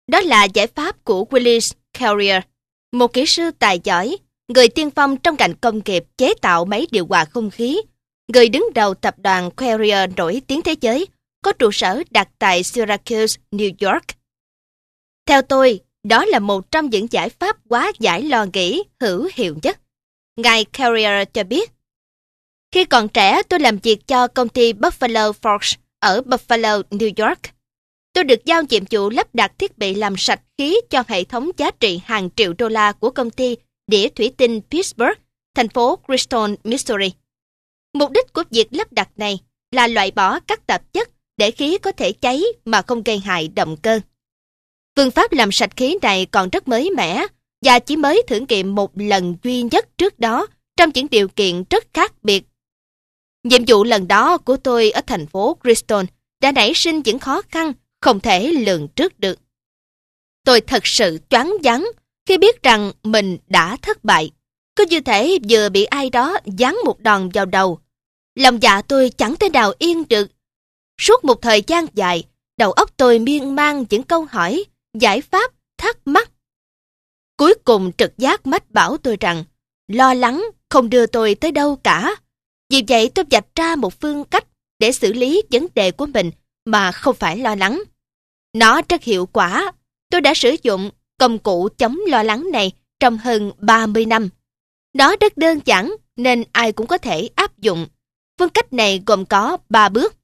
Đó là giải pháp của Willis Carrier, một kỹ sư tài giỏi, người tiên phong trong ngành công nghiệp chế tạo máy điều hòa không khí, người đứng đầu tập đoàn Carrier nổi tiếng thế giới, có trụ sở đặt tại Syracuse, New York. Theo tôi, đó là một trong những giải pháp hóa giải lo nghĩ hữu hiệu nhất. Ngài Carrier cho biết, khi còn trẻ tôi làm việc cho công ty Buffalo Forge ở Buffalo, New York. Tôi được giao nhiệm vụ lắp đặt thiết bị làm sạch khí cho hệ thống giá trị hàng triệu đô la của công ty đĩa thủy tinh Pittsburgh, thành phố Crystal, Missouri. Mục đích của việc lắp đặt này là loại bỏ các tạp chất để khí có thể cháy mà không gây hại động cơ. Phương pháp làm sạch khí này còn rất mới mẻ và chỉ mới thử nghiệm một lần duy nhất trước đó trong những điều kiện rất khác biệt. Nhiệm vụ lần đó của tôi ở thành phố Crystal đã nảy sinh những khó khăn không thể lường trước được. Tôi thật sự choáng váng khi biết rằng mình đã thất bại, cứ như thể vừa bị ai đó giáng một đòn vào đầu. Lòng dạ tôi chẳng thể nào yên được. Suốt một thời gian dài, đầu óc tôi miên man những câu hỏi, giải pháp, thắc mắc. Cuối cùng trực giác mách bảo tôi rằng lo lắng không đưa tôi tới đâu cả. Vì vậy tôi vạch ra một phương cách để xử lý vấn đề của mình mà không phải lo lắng. Nó rất hiệu quả. Tôi đã sử dụng công cụ chống lo lắng này trong hơn 30 năm. Nó rất đơn giản nên ai cũng có thể áp dụng. Phương cách này gồm có 3 bước.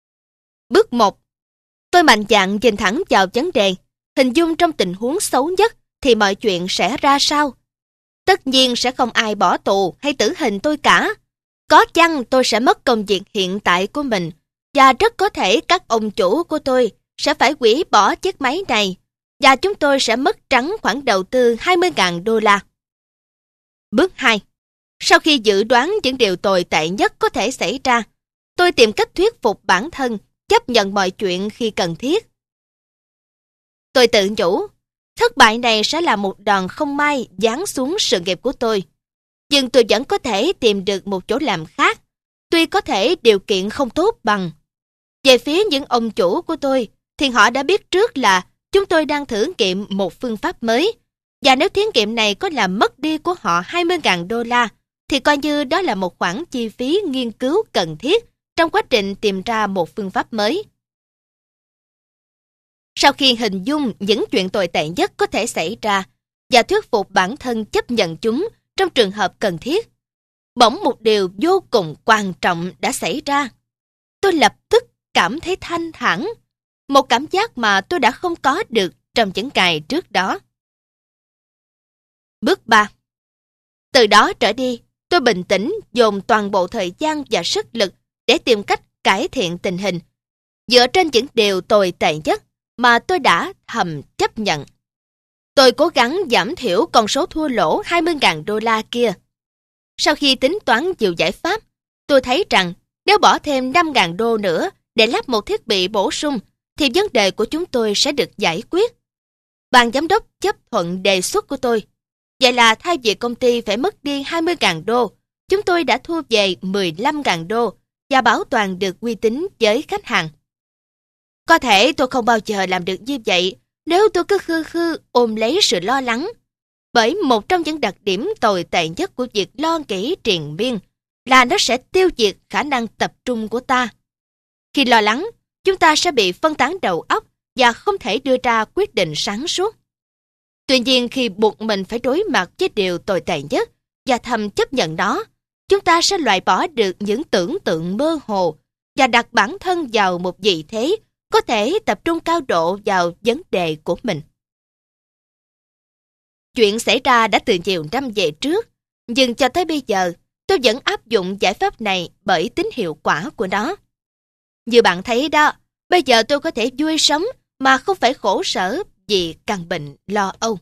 Bước 1. Tôi mạnh dạn nhìn thẳng vào vấn đề, hình dung trong tình huống xấu nhất thì mọi chuyện sẽ ra sao. Tất nhiên sẽ không ai bỏ tù hay tử hình tôi cả. Có chăng tôi sẽ mất công việc hiện tại của mình, và rất có thể các ông chủ của tôi sẽ phải hủy bỏ chiếc máy này, và chúng tôi sẽ mất trắng khoản đầu tư 20.000 đô la. Bước 2. Sau khi dự đoán những điều tồi tệ nhất có thể xảy ra, tôi tìm cách thuyết phục bản thân chấp nhận mọi chuyện khi cần thiết. Tôi tự nhủ, thất bại này sẽ là một đòn không may giáng xuống sự nghiệp của tôi. Nhưng tôi vẫn có thể tìm được một chỗ làm khác, tuy có thể điều kiện không tốt bằng. Về phía những ông chủ của tôi, thì họ đã biết trước là chúng tôi đang thử nghiệm một phương pháp mới, và nếu thí nghiệm này có làm mất đi của họ 20.000 đô la, thì coi như đó là một khoản chi phí nghiên cứu cần thiết trong quá trình tìm ra một phương pháp mới. Sau khi hình dung những chuyện tồi tệ nhất có thể xảy ra và thuyết phục bản thân chấp nhận chúng trong trường hợp cần thiết, bỗng một điều vô cùng quan trọng đã xảy ra. Tôi lập tức cảm thấy thanh thản, một cảm giác mà tôi đã không có được trong những ngày trước đó. Bước 3. Từ đó trở đi, tôi bình tĩnh dồn toàn bộ thời gian và sức lực để tìm cách cải thiện tình hình, dựa trên những điều tồi tệ nhất mà tôi đã thầm chấp nhận. Tôi cố gắng giảm thiểu con số thua lỗ 20.000 đô la kia. Sau khi tính toán nhiều giải pháp, tôi thấy rằng nếu bỏ thêm 5.000 đô nữa để lắp một thiết bị bổ sung, thì vấn đề của chúng tôi sẽ được giải quyết. Ban giám đốc chấp thuận đề xuất của tôi. Vậy là thay vì công ty phải mất đi 20.000 đô, chúng tôi đã thu về 15.000 đô và bảo toàn được uy tín với khách hàng. Có thể tôi không bao giờ làm được như vậy nếu tôi cứ khư khư ôm lấy sự lo lắng. Bởi một trong những đặc điểm tồi tệ nhất của việc lo nghĩ triền miên là nó sẽ tiêu diệt khả năng tập trung của ta. Khi lo lắng, chúng ta sẽ bị phân tán đầu óc và không thể đưa ra quyết định sáng suốt. Tuy nhiên, khi buộc mình phải đối mặt với điều tồi tệ nhất và thầm chấp nhận nó, chúng ta sẽ loại bỏ được những tưởng tượng mơ hồ và đặt bản thân vào một vị thế có thể tập trung cao độ vào vấn đề của mình. Chuyện xảy ra đã từ nhiều năm về trước, nhưng cho tới bây giờ, tôi vẫn áp dụng giải pháp này bởi tính hiệu quả của nó. Như bạn thấy đó, bây giờ tôi có thể vui sống mà không phải khổ sở vì căn bệnh lo âu.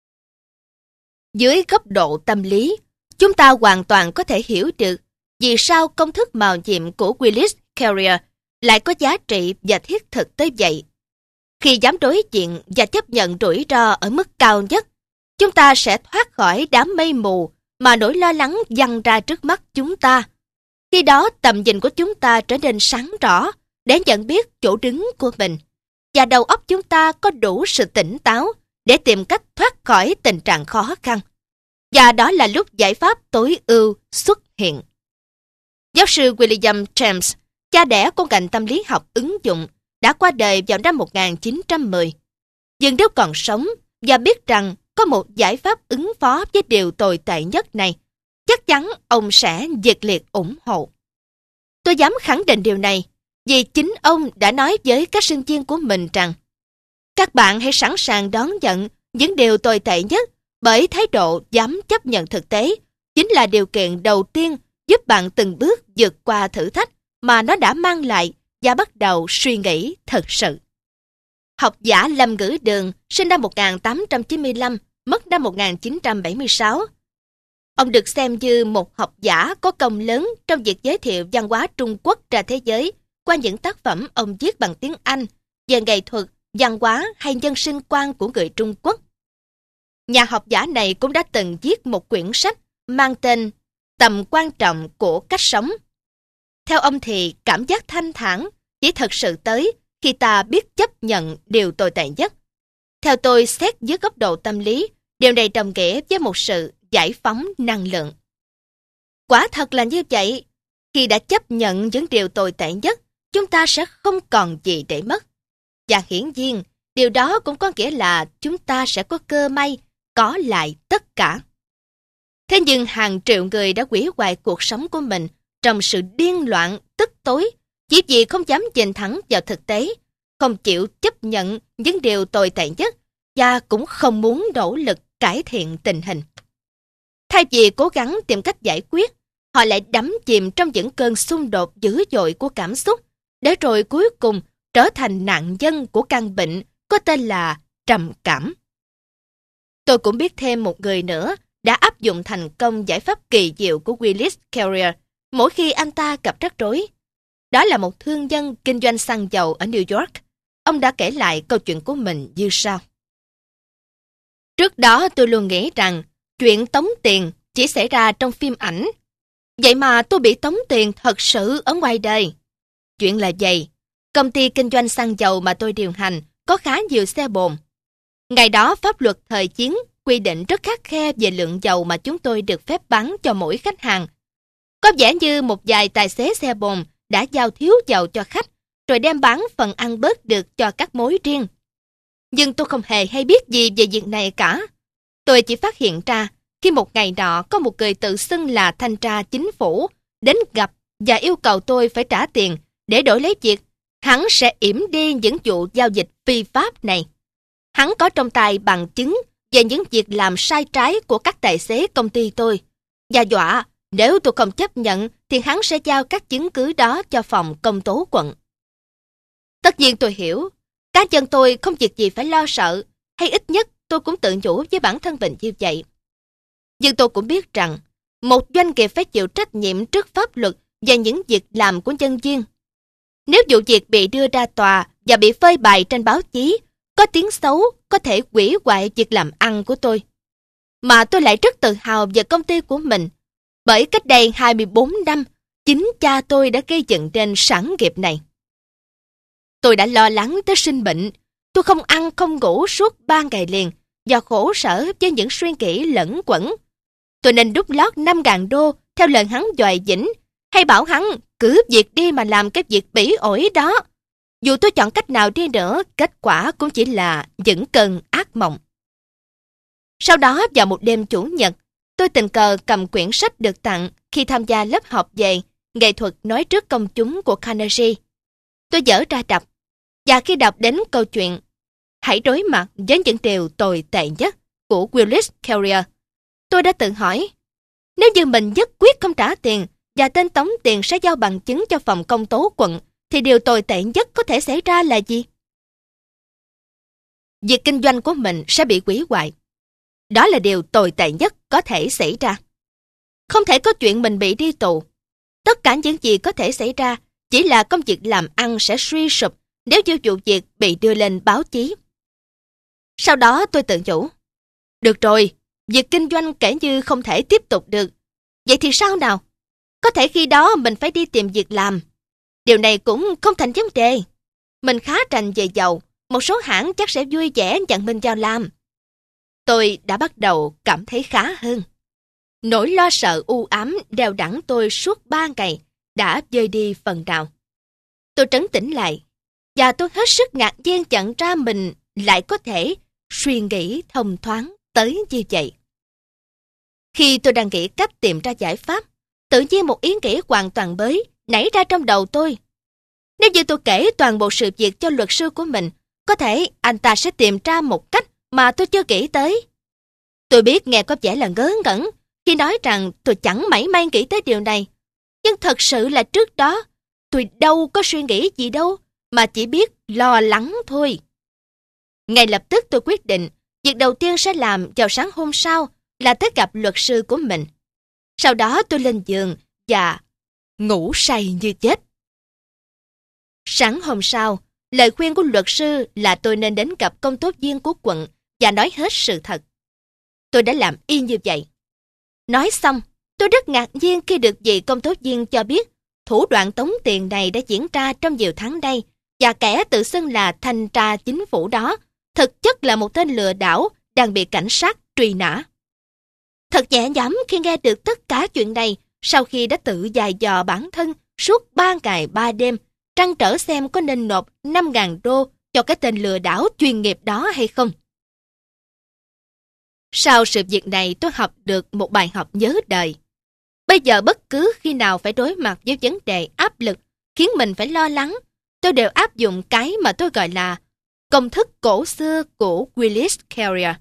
Dưới góc độ tâm lý, chúng ta hoàn toàn có thể hiểu được vì sao công thức mạo nhiệm của Willis Carrier lại có giá trị và thiết thực tới vậy. Khi dám đối diện và chấp nhận rủi ro ở mức cao nhất, chúng ta sẽ thoát khỏi đám mây mù mà nỗi lo lắng giăng ra trước mắt chúng ta. Khi đó tầm nhìn của chúng ta trở nên sáng rõ để nhận biết chỗ đứng của mình. và đầu óc chúng ta có đủ sự tỉnh táo để tìm cách thoát khỏi tình trạng khó khăn. Và đó là lúc giải pháp tối ưu xuất hiện. Giáo sư William James, cha đẻ của ngành tâm lý học ứng dụng, đã qua đời vào năm 1910. Nhưng nếu còn sống và biết rằng có một giải pháp ứng phó với điều tồi tệ nhất này, chắc chắn ông sẽ nhiệt liệt ủng hộ. Tôi dám khẳng định điều này vì chính ông đã nói với các sinh viên của mình rằng các bạn hãy sẵn sàng đón nhận những điều tồi tệ nhất, bởi thái độ dám chấp nhận thực tế chính là điều kiện đầu tiên giúp bạn từng bước vượt qua thử thách mà nó đã mang lại và bắt đầu suy nghĩ thật sự. Học giả Lâm Ngữ Đường sinh năm 1895, mất năm 1976. Ông được xem như một học giả có công lớn trong việc giới thiệu văn hóa Trung Quốc ra thế giới qua những tác phẩm ông viết bằng tiếng Anh về nghệ thuật, văn hóa hay nhân sinh quan của người Trung Quốc. Nhà học giả này cũng đã từng viết một quyển sách mang tên Tầm quan trọng của cách sống. Theo ông thì cảm giác thanh thản chỉ thật sự tới khi ta biết chấp nhận điều tồi tệ nhất. Theo tôi, xét dưới góc độ tâm lý, điều này đồng nghĩa với một sự giải phóng năng lượng. Quả thật là như vậy. Khi đã chấp nhận những điều tồi tệ nhất, chúng ta sẽ không còn gì để mất. Và hiển nhiên, điều đó cũng có nghĩa là chúng ta sẽ có cơ may có lại tất cả. Thế nhưng hàng triệu người đã hủy hoại cuộc sống của mình trong sự điên loạn, tức tối, chỉ vì không dám nhìn thẳng vào thực tế, không chịu chấp nhận những điều tồi tệ nhất và cũng không muốn nỗ lực cải thiện tình hình. Thay vì cố gắng tìm cách giải quyết, họ lại đắm chìm trong những cơn xung đột dữ dội của cảm xúc, để rồi cuối cùng trở thành nạn nhân của căn bệnh có tên là trầm cảm. Tôi cũng biết thêm một người nữa đã áp dụng thành công giải pháp kỳ diệu của Willis Carrier mỗi khi anh ta gặp rắc rối. Đó là một thương nhân kinh doanh xăng dầu ở New York. Ông đã kể lại câu chuyện của mình như sau. Trước đó tôi luôn nghĩ rằng chuyện tống tiền chỉ xảy ra trong phim ảnh. Vậy mà tôi bị tống tiền thật sự ở ngoài đời. Chuyện là vậy. Công ty kinh doanh xăng dầu mà tôi điều hành có khá nhiều xe bồn. Ngày đó pháp luật thời chiến quy định rất khắt khe về lượng dầu mà chúng tôi được phép bán cho mỗi khách hàng. Có vẻ như một vài tài xế xe bồn đã giao thiếu dầu cho khách, rồi đem bán phần ăn bớt được cho các mối riêng. Nhưng tôi không hề hay biết gì về việc này cả. Tôi chỉ phát hiện ra khi một ngày nọ có một người tự xưng là thanh tra chính phủ đến gặp và yêu cầu tôi phải trả tiền để đổi lấy việc hắn sẽ yểm đi những vụ giao dịch phi pháp này. Hắn có trong tay bằng chứng về những việc làm sai trái của các tài xế công ty tôi, và dọa nếu tôi không chấp nhận thì hắn sẽ giao các chứng cứ đó cho phòng công tố quận. Tất nhiên tôi hiểu, cá nhân tôi không việc gì phải lo sợ, hay ít nhất tôi cũng tự nhủ với bản thân mình như vậy. Nhưng tôi cũng biết rằng một doanh nghiệp phải chịu trách nhiệm trước pháp luật về những việc làm của nhân viên. Nếu vụ việc bị đưa ra tòa và bị phơi bày trên báo chí, có tiếng xấu có thể hủy hoại việc làm ăn của tôi. Mà tôi lại rất tự hào về công ty của mình, bởi cách đây 24 năm, chính cha tôi đã gây dựng nên sản nghiệp này. Tôi đã lo lắng tới sinh bệnh. Tôi không ăn không ngủ suốt 3 ngày liền và khổ sở với những suy nghĩ lẫn quẩn. Tôi nên đút lót 5.000 đô theo lời hắn dòi dĩnh, hay bảo hắn cứ việc đi mà làm cái việc bỉ ổi đó. Dù tôi chọn cách nào đi nữa, kết quả cũng chỉ là những cơn ác mộng. Sau đó vào một đêm Chủ nhật, tôi tình cờ cầm quyển sách được tặng khi tham gia lớp học về nghệ thuật nói trước công chúng của Carnegie. Tôi dở ra đọc, và khi đọc đến câu chuyện hãy đối mặt với những điều tồi tệ nhất của Willis Carrier, tôi đã tự hỏi, nếu như mình nhất quyết không trả tiền và tên tống tiền sẽ giao bằng chứng cho phòng công tố quận, thì điều tồi tệ nhất có thể xảy ra là gì? Việc kinh doanh của mình sẽ bị hủy hoại. Đó là điều tồi tệ nhất có thể xảy ra. Không thể có chuyện mình bị đi tù. Tất cả những gì có thể xảy ra chỉ là công việc làm ăn sẽ suy sụp nếu như vụ việc bị đưa lên báo chí. Sau đó tôi tự nhủ, được rồi, việc kinh doanh kể như không thể tiếp tục được. Vậy thì sao nào? Có thể khi đó mình phải đi tìm việc làm. Điều này cũng không thành vấn đề. Mình khá rành về dầu, một số hãng chắc sẽ vui vẻ nhận mình vào làm. Tôi đã bắt đầu cảm thấy khá hơn. Nỗi lo sợ u ám đeo đẳng tôi suốt 3 ngày đã vơi đi phần nào. Tôi trấn tĩnh lại, và tôi hết sức ngạc nhiên nhận ra mình lại có thể suy nghĩ thông thoáng tới như vậy. Khi tôi đang nghĩ cách tìm ra giải pháp, tự nhiên một ý nghĩ hoàn toàn mới nảy ra trong đầu tôi. Nếu như tôi kể toàn bộ sự việc cho luật sư của mình, có thể anh ta sẽ tìm ra một cách mà tôi chưa nghĩ tới. Tôi biết nghe có vẻ là ngớ ngẩn khi nói rằng tôi chẳng mảy may nghĩ tới điều này. Nhưng thật sự là trước đó, tôi đâu có suy nghĩ gì đâu, mà chỉ biết lo lắng thôi. Ngay lập tức tôi quyết định, việc đầu tiên sẽ làm vào sáng hôm sau là tới gặp luật sư của mình. Sau đó tôi lên giường và ngủ say như chết. Sáng hôm sau, lời khuyên của luật sư là tôi nên đến gặp công tố viên của quận và nói hết sự thật. Tôi đã làm y như vậy. Nói xong, tôi rất ngạc nhiên khi được vị công tố viên cho biết thủ đoạn tống tiền này đã diễn ra trong nhiều tháng nay, và kẻ tự xưng là thanh tra chính phủ đó thực chất là một tên lừa đảo đang bị cảnh sát truy nã. Thật nhẹ nhõm khi nghe được tất cả chuyện này sau khi đã tự dài dò bản thân suốt 3 ngày 3 đêm, trăn trở xem có nên nộp 5.000 đô cho cái tên lừa đảo chuyên nghiệp đó hay không. Sau sự việc này tôi học được một bài học nhớ đời. Bây giờ bất cứ khi nào phải đối mặt với vấn đề áp lực khiến mình phải lo lắng, tôi đều áp dụng cái mà tôi gọi là công thức cổ xưa của Willis Carrier.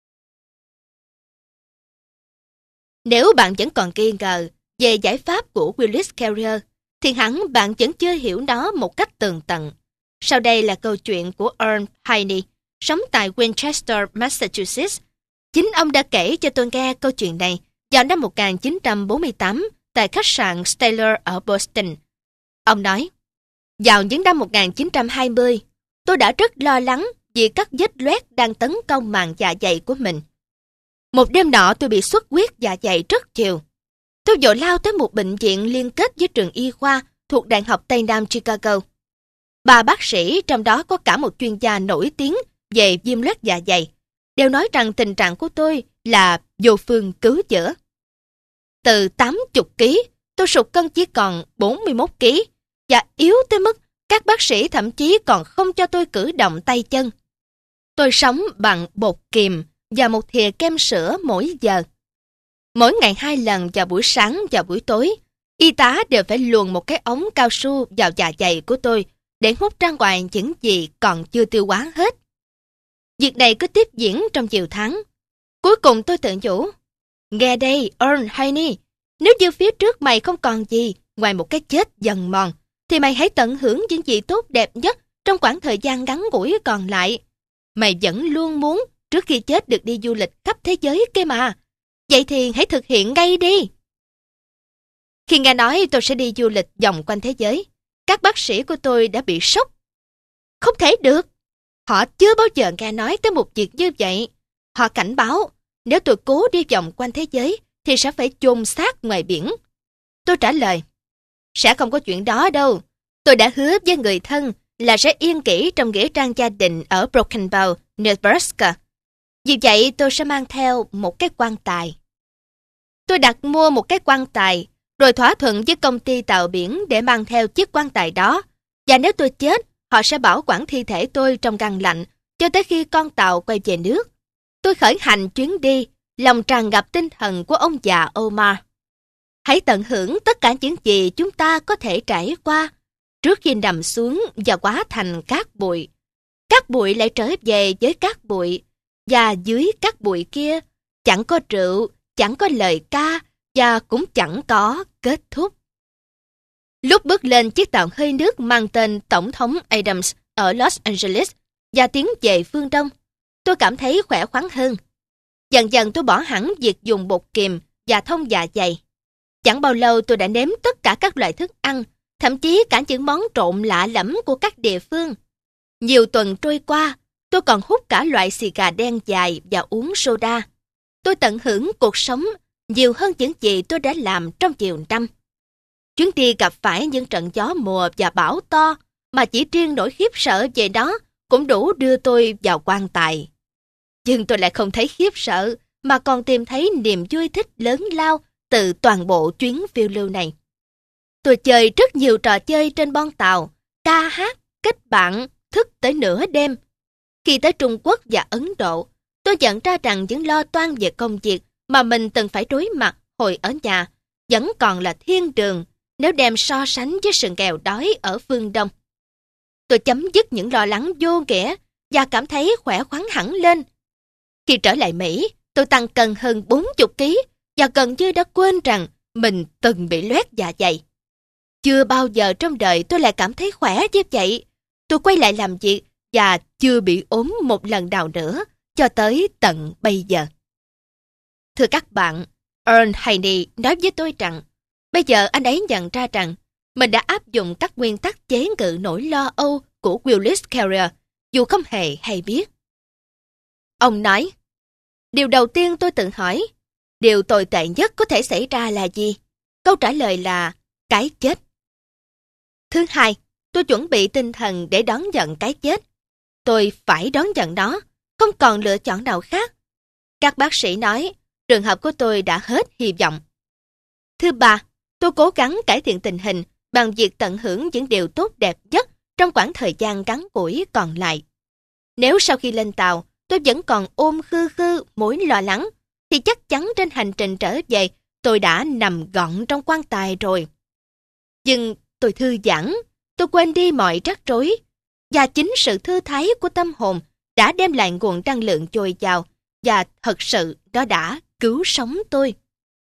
Nếu bạn vẫn còn nghi ngờ về giải pháp của Willis Carrier, thì hẳn bạn vẫn chưa hiểu nó một cách tường tận. Sau đây là câu chuyện của Ern Heine, sống tại Winchester, Massachusetts. Chính ông đã kể cho tôi nghe câu chuyện này vào năm 1948 tại khách sạn Stellar ở Boston. Ông nói, vào những năm 1920, tôi đã rất lo lắng vì các vết loét đang tấn công màng dạ dày của mình. Một đêm nọ tôi bị xuất huyết dạ dày rất nhiều. Tôi vội lao tới một bệnh viện liên kết với trường y khoa thuộc Đại học Tây Nam Chicago. 3 bác sĩ, trong đó có cả một chuyên gia nổi tiếng về viêm loét dạ dày, đều nói rằng tình trạng của tôi là vô phương cứu chữa. Từ 80 kg, tôi sụt cân chỉ còn 41 kg, và yếu tới mức các bác sĩ thậm chí còn không cho tôi cử động tay chân. Tôi sống bằng bột kiềm và một thìa kem sữa mỗi giờ. Mỗi ngày 2 lần vào buổi sáng và buổi tối, y tá đều phải luồn một cái ống cao su vào dạ dày của tôi để hút ra ngoài những gì còn chưa tiêu hóa hết. Việc này cứ tiếp diễn trong nhiều tháng. Cuối cùng tôi tự nhủ, nghe đây Ern Heine, nếu như phía trước mày không còn gì ngoài một cái chết dần mòn, thì mày hãy tận hưởng những gì tốt đẹp nhất trong khoảng thời gian ngắn ngủi còn lại. Mày vẫn luôn muốn trước khi chết được đi du lịch khắp thế giới kia mà. Vậy thì hãy thực hiện ngay đi. Khi nghe nói tôi sẽ đi du lịch vòng quanh thế giới, các bác sĩ của tôi đã bị sốc. Không thể được. Họ chưa bao giờ nghe nói tới một việc như vậy. Họ cảnh báo, nếu tôi cố đi vòng quanh thế giới, thì sẽ phải chôn xác ngoài biển. Tôi trả lời, sẽ không có chuyện đó đâu. Tôi đã hứa với người thân là sẽ yên kỹ trong nghĩa trang gia đình ở Broken Bow, Nebraska. Vì vậy tôi sẽ mang theo một cái quan tài. Tôi đặt mua một cái quan tài, rồi thỏa thuận với công ty tàu biển để mang theo chiếc quan tài đó. Và nếu tôi chết, họ sẽ bảo quản thi thể tôi trong ngăn lạnh cho tới khi con tàu quay về nước. Tôi khởi hành chuyến đi, lòng tràn ngập tinh thần của ông già Omar. Hãy tận hưởng tất cả những gì chúng ta có thể trải qua trước khi nằm xuống và hóa thành cát bụi. Cát bụi lại trở về với cát bụi, và dưới cát bụi kia chẳng có rượu, chẳng có lời ca và cũng chẳng có kết thúc. Lúc bước lên chiếc tàu hơi nước mang tên Tổng thống Adams ở Los Angeles và tiến về phương Đông, tôi cảm thấy khỏe khoắn hơn. Dần dần tôi bỏ hẳn việc dùng bột kiềm và thông dạ dày. Chẳng bao lâu tôi đã nếm tất cả các loại thức ăn, thậm chí cả những món trộn lạ lẫm của các địa phương. Nhiều tuần trôi qua, tôi còn hút cả loại xì gà đen dài và uống soda. Tôi tận hưởng cuộc sống nhiều hơn những gì tôi đã làm trong nhiều năm. Chuyến đi gặp phải những trận gió mùa và bão to, mà chỉ riêng nỗi khiếp sợ về đó cũng đủ đưa tôi vào quan tài. Nhưng tôi lại không thấy khiếp sợ, mà còn tìm thấy niềm vui thích lớn lao từ toàn bộ chuyến phiêu lưu này. Tôi chơi rất nhiều trò chơi trên bon tàu, ca hát, kết bạn, thức tới nửa đêm. Khi tới Trung Quốc và Ấn Độ, tôi nhận ra rằng những lo toan về công việc mà mình từng phải đối mặt hồi ở nhà vẫn còn là thiên đường nếu đem so sánh với sự nghèo đói ở phương Đông. Tôi chấm dứt những lo lắng vô nghĩa và cảm thấy khỏe khoắn hẳn lên. Khi trở lại Mỹ, tôi tăng cân hơn 40 kg và gần như đã quên rằng mình từng bị loét dạ dày. Chưa bao giờ trong đời tôi lại cảm thấy khỏe như vậy. Tôi quay lại làm việc và chưa bị ốm một lần nào nữa cho tới tận bây giờ. Thưa các bạn, Earl Haney nói với tôi rằng bây giờ anh ấy nhận ra rằng mình đã áp dụng các nguyên tắc chế ngự nỗi lo âu của Willis Carrier dù không hề hay biết. Ông nói, điều đầu tiên tôi tự hỏi, điều tồi tệ nhất có thể xảy ra là gì? Câu trả lời là cái chết. Thứ hai, tôi chuẩn bị tinh thần để đón nhận cái chết. Tôi phải đón nhận nó, không còn lựa chọn nào khác. Các bác sĩ nói, trường hợp của tôi đã hết hy vọng. Thứ ba, tôi cố gắng cải thiện tình hình bằng việc tận hưởng những điều tốt đẹp nhất trong khoảng thời gian ngắn ngủi còn lại. Nếu sau khi lên tàu, tôi vẫn còn ôm khư khư mối lo lắng, thì chắc chắn trên hành trình trở về, tôi đã nằm gọn trong quan tài rồi. Nhưng tôi thư giãn, tôi quên đi mọi rắc rối, và chính sự thư thái của tâm hồn đã đem lại nguồn năng lượng dồi dào, và thật sự nó đã cứu sống tôi.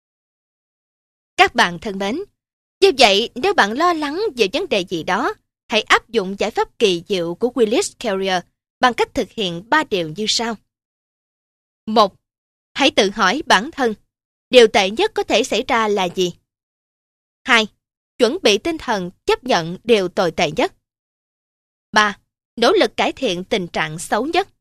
Các bạn thân mến, như vậy nếu bạn lo lắng về vấn đề gì đó, hãy áp dụng giải pháp kỳ diệu của Willis Carrier bằng cách thực hiện 3 điều như sau. 1. Hãy tự hỏi bản thân, điều tệ nhất có thể xảy ra là gì? 2. Chuẩn bị tinh thần chấp nhận điều tồi tệ nhất. 3. Nỗ lực cải thiện tình trạng xấu nhất.